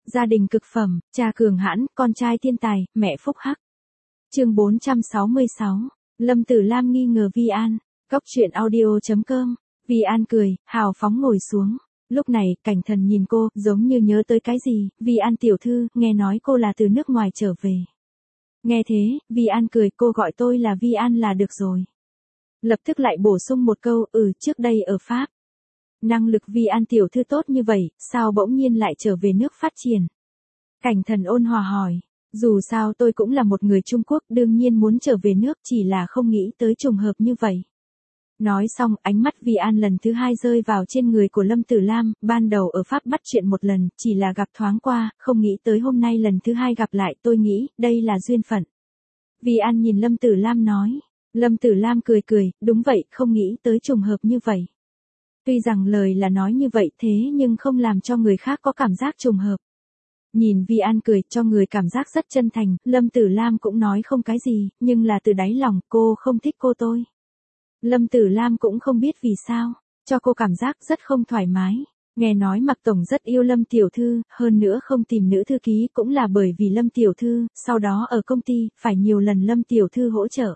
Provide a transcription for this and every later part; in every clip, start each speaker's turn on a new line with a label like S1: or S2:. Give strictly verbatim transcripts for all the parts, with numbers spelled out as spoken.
S1: Gia đình cực phẩm, cha cường hãn, con trai thiên tài, mẹ phúc hắc. Chương bốn trăm sáu mươi sáu. Lâm Tử Lam nghi ngờ Vi An. Cốc truyện audio chấm com. Vi An cười, hào phóng ngồi xuống. Lúc này, Cảnh Thần nhìn cô, giống như nhớ tới cái gì. Vi An tiểu thư, nghe nói cô là từ nước ngoài trở về. Nghe thế, Vi An cười, cô gọi tôi là Vi An là được rồi. Lập tức lại bổ sung một câu, ừ, trước đây ở Pháp. Năng lực Vi An tiểu thư tốt như vậy, sao bỗng nhiên lại trở về nước phát triển? Cảnh Thần ôn hòa hỏi, dù sao tôi cũng là một người Trung Quốc, đương nhiên muốn trở về nước, chỉ là không nghĩ tới trùng hợp như vậy. Nói xong, ánh mắt Vi An lần thứ hai rơi vào trên người của Lâm Tử Lam, ban đầu ở Pháp bắt chuyện một lần, chỉ là gặp thoáng qua, không nghĩ tới hôm nay lần thứ hai gặp lại, tôi nghĩ, đây là duyên phận. Vi An nhìn Lâm Tử Lam nói. Lâm Tử Lam cười cười, đúng vậy, không nghĩ tới trùng hợp như vậy. Tuy rằng lời là nói như vậy thế nhưng không làm cho người khác có cảm giác trùng hợp. Nhìn Vi An cười cho người cảm giác rất chân thành, Lâm Tử Lam cũng nói không cái gì, nhưng là từ đáy lòng cô không thích cô tôi. Lâm Tử Lam cũng không biết vì sao, cho cô cảm giác rất không thoải mái. Nghe nói Mạc Tổng rất yêu Lâm Tiểu Thư, hơn nữa không tìm nữ thư ký cũng là bởi vì Lâm Tiểu Thư, sau đó ở công ty, phải nhiều lần Lâm Tiểu Thư hỗ trợ.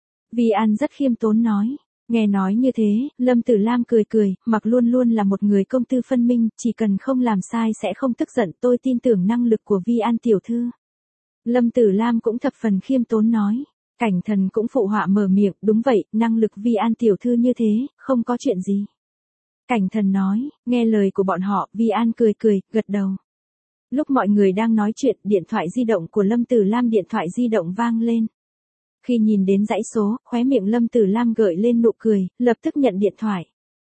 S1: Vi An rất khiêm tốn nói. Nghe nói như thế, Lâm Tử Lam cười cười, Mặc luôn luôn là một người công tư phân minh, chỉ cần không làm sai sẽ không tức giận, tôi tin tưởng năng lực của Vi An tiểu thư. Lâm Tử Lam cũng thập phần khiêm tốn nói. Cảnh Thần cũng phụ họa mở miệng, đúng vậy, năng lực Vi An tiểu thư như thế, không có chuyện gì. Cảnh Thần nói, nghe lời của bọn họ, Vi An cười cười, gật đầu. Lúc mọi người đang nói chuyện, điện thoại di động của Lâm Tử Lam điện thoại di động vang lên. Khi nhìn đến dãy số, khóe miệng Lâm Tử Lam gợi lên nụ cười, lập tức nhận điện thoại.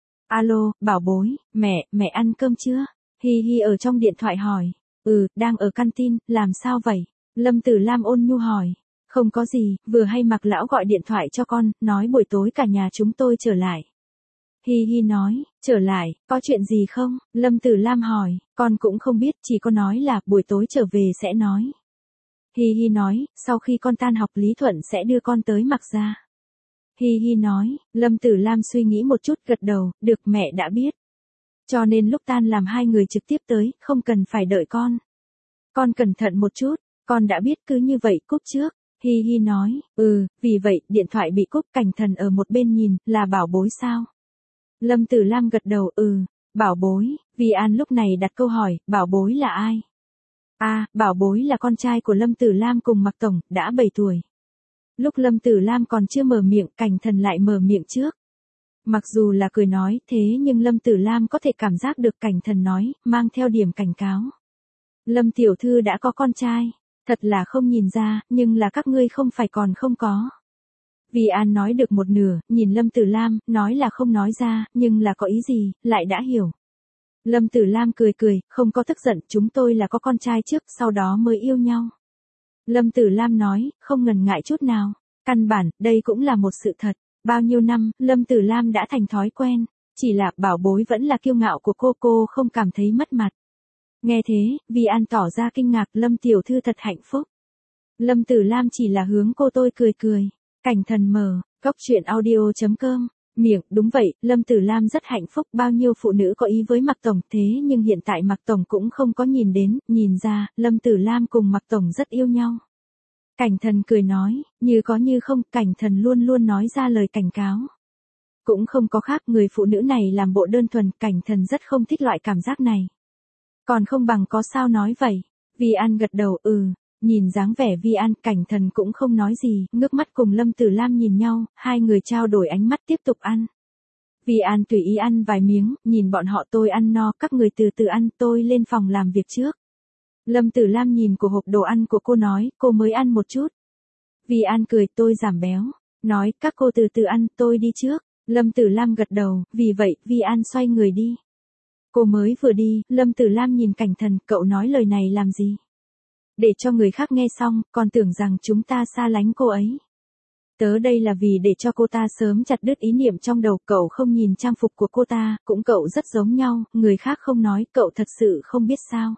S1: Alo, bảo bối, mẹ, mẹ ăn cơm chưa? Hi Hi ở trong điện thoại hỏi. Ừ, đang ở canteen, làm sao vậy? Lâm Tử Lam ôn nhu hỏi. Không có gì, vừa hay Mạc lão gọi điện thoại cho con, nói buổi tối cả nhà chúng tôi trở lại. Hi Hi nói, trở lại, có chuyện gì không? Lâm Tử Lam hỏi, con cũng không biết, chỉ có nói là buổi tối trở về sẽ nói. Hi Hi nói, sau khi con tan học Lý Thuận sẽ đưa con tới Mạc gia. Hi Hi nói, Lâm Tử Lam suy nghĩ một chút gật đầu, được mẹ đã biết. Cho nên lúc tan làm hai người trực tiếp tới, không cần phải đợi con. Con cẩn thận một chút, con đã biết cứ như vậy cúp trước. Hi Hi nói, ừ, vì vậy điện thoại bị cúp. Cảnh Thần ở một bên nhìn, là bảo bối sao? Lâm Tử Lam gật đầu, ừ, bảo bối. Vi An lúc này đặt câu hỏi, bảo bối là ai? À, bảo bối là con trai của Lâm Tử Lam cùng Mạc Tổng, đã bảy tuổi. Lúc Lâm Tử Lam còn chưa mở miệng, Cảnh Thần lại mở miệng trước. Mặc dù là cười nói, thế nhưng Lâm Tử Lam có thể cảm giác được Cảnh Thần nói, mang theo điểm cảnh cáo. Lâm Tiểu Thư đã có con trai, thật là không nhìn ra, nhưng là các ngươi không phải còn không có. Vi An nói được một nửa, nhìn Lâm Tử Lam, nói là không nói ra, nhưng là có ý gì, lại đã hiểu. Lâm Tử Lam cười cười, không có tức giận, chúng tôi là có con trai trước, sau đó mới yêu nhau. Lâm Tử Lam nói, không ngần ngại chút nào. Căn bản, đây cũng là một sự thật. Bao nhiêu năm, Lâm Tử Lam đã thành thói quen. Chỉ là bảo bối vẫn là kiêu ngạo của cô, cô không cảm thấy mất mặt. Nghe thế, Vi An tỏ ra kinh ngạc, Lâm tiểu thư thật hạnh phúc. Lâm Tử Lam chỉ là hướng cô tôi cười cười. Cảnh Thần mở, cốc truyện audio chấm com. Miệng, đúng vậy, Lâm Tử Lam rất hạnh phúc, bao nhiêu phụ nữ có ý với Mạc Tổng, thế nhưng hiện tại Mạc Tổng cũng không có nhìn đến, nhìn ra, Lâm Tử Lam cùng Mạc Tổng rất yêu nhau. Cảnh Thần cười nói, như có như không, Cảnh Thần luôn luôn nói ra lời cảnh cáo. Cũng không có khác, người phụ nữ này làm bộ đơn thuần, Cảnh Thần rất không thích loại cảm giác này. Còn không bằng có sao nói vậy. Vi An gật đầu, ừ. Nhìn dáng vẻ Vi An, Cảnh Thần cũng không nói gì, ngước mắt cùng Lâm Tử Lam nhìn nhau, hai người trao đổi ánh mắt tiếp tục ăn. Vi An tùy ý ăn vài miếng, nhìn bọn họ, tôi ăn no, các người từ từ ăn, tôi lên phòng làm việc trước. Lâm Tử Lam nhìn của hộp đồ ăn của cô nói, cô mới ăn một chút. Vi An cười, tôi giảm béo. Nói, các cô từ từ ăn, tôi đi trước. Lâm Tử Lam gật đầu, vì vậy, Vi An xoay người đi. Cô mới vừa đi, Lâm Tử Lam nhìn Cảnh Thần, cậu nói lời này làm gì? Để cho người khác nghe xong, còn tưởng rằng chúng ta xa lánh cô ấy. Tớ đây là vì để cho cô ta sớm chặt đứt ý niệm trong đầu, cậu không nhìn trang phục của cô ta, cũng cậu rất giống nhau, người khác không nói, cậu thật sự không biết sao.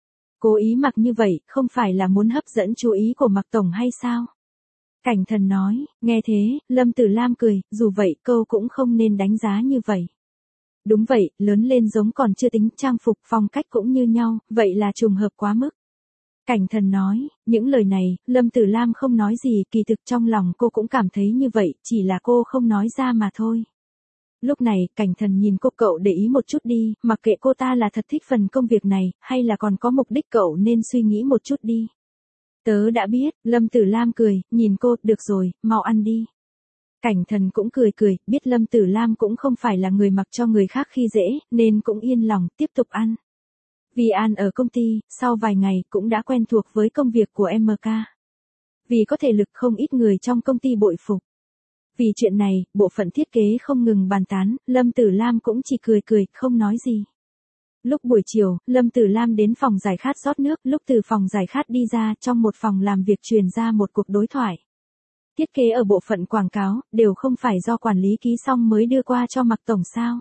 S1: Cố ý mặc như vậy, không phải là muốn hấp dẫn chú ý của Mạc Tổng hay sao? Cảnh Thần nói, nghe thế, Lâm Tử Lam cười, dù vậy, câu cũng không nên đánh giá như vậy. Đúng vậy, lớn lên giống còn chưa tính, trang phục phong cách cũng như nhau, vậy là trùng hợp quá mức. Cảnh Thần nói, những lời này, Lâm Tử Lam không nói gì, kỳ thực trong lòng cô cũng cảm thấy như vậy, chỉ là cô không nói ra mà thôi. Lúc này, Cảnh Thần nhìn cô, cậu để ý một chút đi, mặc kệ cô ta là thật thích phần công việc này, hay là còn có mục đích, cậu nên suy nghĩ một chút đi. Tớ đã biết, Lâm Tử Lam cười, nhìn cô, được rồi, mau ăn đi. Cảnh Thần cũng cười cười, biết Lâm Tử Lam cũng không phải là người mặc cho người khác khi dễ, nên cũng yên lòng, tiếp tục ăn. Vi An ở công ty, sau vài ngày cũng đã quen thuộc với công việc của em ca. Vì có thể lực không ít người trong công ty bội phục. Vì chuyện này, bộ phận thiết kế không ngừng bàn tán, Lâm Tử Lam cũng chỉ cười cười, không nói gì. Lúc buổi chiều, Lâm Tử Lam đến phòng giải khát rót nước, lúc từ phòng giải khát đi ra, trong một phòng làm việc truyền ra một cuộc đối thoại. Thiết kế ở bộ phận quảng cáo, đều không phải do quản lý ký xong mới đưa qua cho Mạc Tổng sao?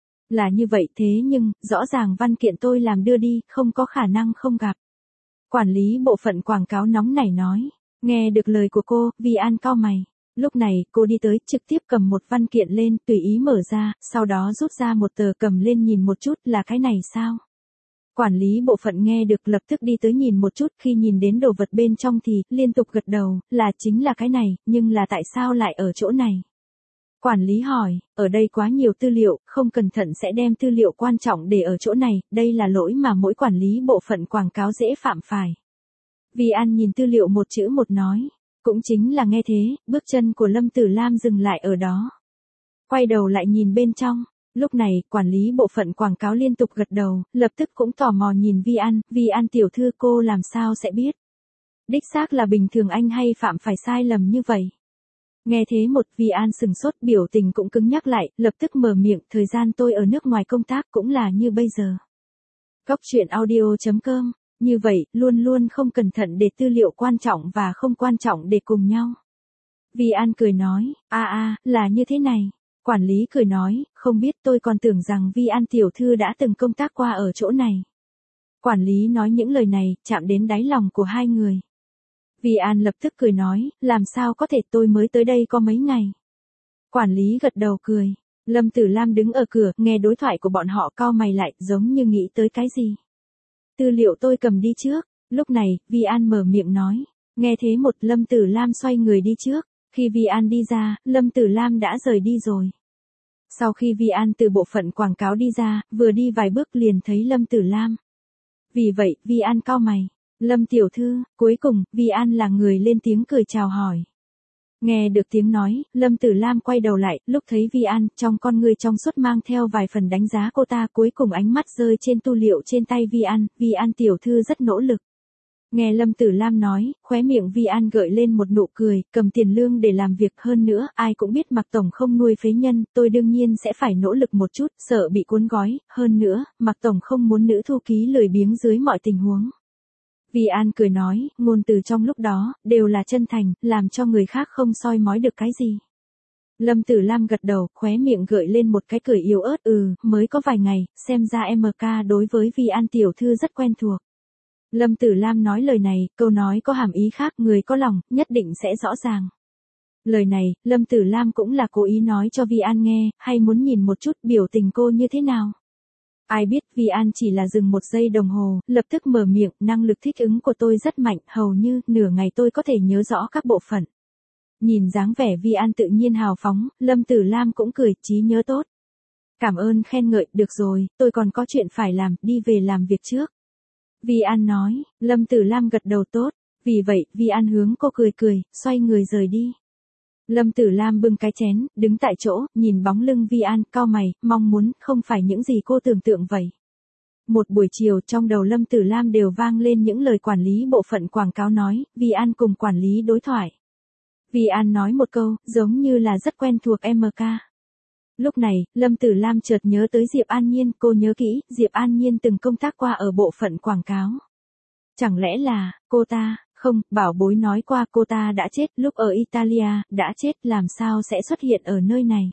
S1: Là như vậy, thế nhưng, rõ ràng văn kiện tôi làm đưa đi, không có khả năng không gặp. Quản lý bộ phận quảng cáo nóng nảy nói. Nghe được lời của cô, Vi An cau mày. Lúc này, cô đi tới, trực tiếp cầm một văn kiện lên, tùy ý mở ra, sau đó rút ra một tờ cầm lên nhìn một chút, là cái này sao? Quản lý bộ phận nghe được lập tức đi tới nhìn một chút, khi nhìn đến đồ vật bên trong thì, liên tục gật đầu, là chính là cái này, nhưng là tại sao lại ở chỗ này? Quản lý hỏi, ở đây quá nhiều tư liệu, không cẩn thận sẽ đem tư liệu quan trọng để ở chỗ này, đây là lỗi mà mỗi quản lý bộ phận quảng cáo dễ phạm phải. Vi An nhìn tư liệu một chữ một nói, cũng chính là nghe thế, bước chân của Lâm Tử Lam dừng lại ở đó. Quay đầu lại nhìn bên trong, lúc này, quản lý bộ phận quảng cáo liên tục gật đầu, lập tức cũng tò mò nhìn Vi An, Vi An tiểu thư cô làm sao sẽ biết. Đích xác là bình thường anh hay phạm phải sai lầm như vậy. Nghe thế một Vi An sừng sốt, biểu tình cũng cứng nhắc lại, lập tức mở miệng, thời gian tôi ở nước ngoài công tác cũng là như bây giờ. Góc truyện audio chấm com, như vậy, luôn luôn không cẩn thận để tư liệu quan trọng và không quan trọng để cùng nhau. Vi An cười nói, a a, là như thế này. Quản lý cười nói, không biết, tôi còn tưởng rằng Vi An tiểu thư đã từng công tác qua ở chỗ này. Quản lý nói những lời này, chạm đến đáy lòng của hai người. Vi An lập tức cười nói, làm sao có thể, tôi mới tới đây có mấy ngày. Quản lý gật đầu cười. Lâm Tử Lam đứng ở cửa, nghe đối thoại của bọn họ, cau mày lại, giống như nghĩ tới cái gì. Tư liệu tôi cầm đi trước. Lúc này, Vi An mở miệng nói. Nghe thế một, Lâm Tử Lam xoay người đi trước. Khi Vi An đi ra, Lâm Tử Lam đã rời đi rồi. Sau khi Vi An từ bộ phận quảng cáo đi ra, vừa đi vài bước liền thấy Lâm Tử Lam. Vì vậy, Vi An cau mày. Lâm tiểu thư, cuối cùng, Vi An là người lên tiếng cười chào hỏi. Nghe được tiếng nói, Lâm Tử Lam quay đầu lại, lúc thấy Vi An, trong con người trong suốt mang theo vài phần đánh giá cô ta, cuối cùng ánh mắt rơi trên tư liệu trên tay Vi An, Vi An tiểu thư rất nỗ lực. Nghe Lâm Tử Lam nói, khóe miệng Vi An gợi lên một nụ cười, cầm tiền lương để làm việc, hơn nữa, ai cũng biết Mạc Tổng không nuôi phế nhân, tôi đương nhiên sẽ phải nỗ lực một chút, sợ bị cuốn gói, hơn nữa, Mạc Tổng không muốn nữ thư ký lười biếng dưới mọi tình huống. Vi An cười nói, ngôn từ trong lúc đó, đều là chân thành, làm cho người khác không soi mói được cái gì. Lâm Tử Lam gật đầu, khóe miệng gợi lên một cái cười yếu ớt, ừ, mới có vài ngày, xem ra em ca đối với Vi An tiểu thư rất quen thuộc. Lâm Tử Lam nói lời này, câu nói có hàm ý khác, người có lòng, nhất định sẽ rõ ràng. Lời này, Lâm Tử Lam cũng là cố ý nói cho Vi An nghe, hay muốn nhìn một chút biểu tình cô như thế nào. Ai biết, Vi An chỉ là dừng một giây đồng hồ, lập tức mở miệng, năng lực thích ứng của tôi rất mạnh, hầu như, nửa ngày tôi có thể nhớ rõ các bộ phận. Nhìn dáng vẻ Vi An tự nhiên hào phóng, Lâm Tử Lam cũng cười, trí nhớ tốt. Cảm ơn khen ngợi, được rồi, tôi còn có chuyện phải làm, đi về làm việc trước. Vi An nói, Lâm Tử Lam gật đầu tốt, vì vậy, Vi An hướng cô cười cười, xoay người rời đi. Lâm Tử Lam bưng cái chén, đứng tại chỗ, nhìn bóng lưng Vi An, cau mày, mong muốn, không phải những gì cô tưởng tượng vậy. Một buổi chiều, trong đầu Lâm Tử Lam đều vang lên những lời quản lý bộ phận quảng cáo nói, Vi An cùng quản lý đối thoại. Vi An nói một câu, giống như là rất quen thuộc em ca. Lúc này, Lâm Tử Lam chợt nhớ tới Diệp An Nhiên, cô nhớ kỹ, Diệp An Nhiên từng công tác qua ở bộ phận quảng cáo. Chẳng lẽ là, cô ta, không, bảo bối nói qua cô ta đã chết lúc ở Italia, đã chết làm sao sẽ xuất hiện ở nơi này.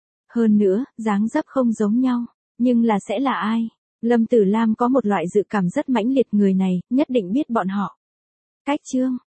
S1: Hơn nữa, dáng dấp không giống nhau, nhưng là sẽ là ai? Lâm Tử Lam có một loại dự cảm rất mãnh liệt, người này, nhất định biết bọn họ. Cách chương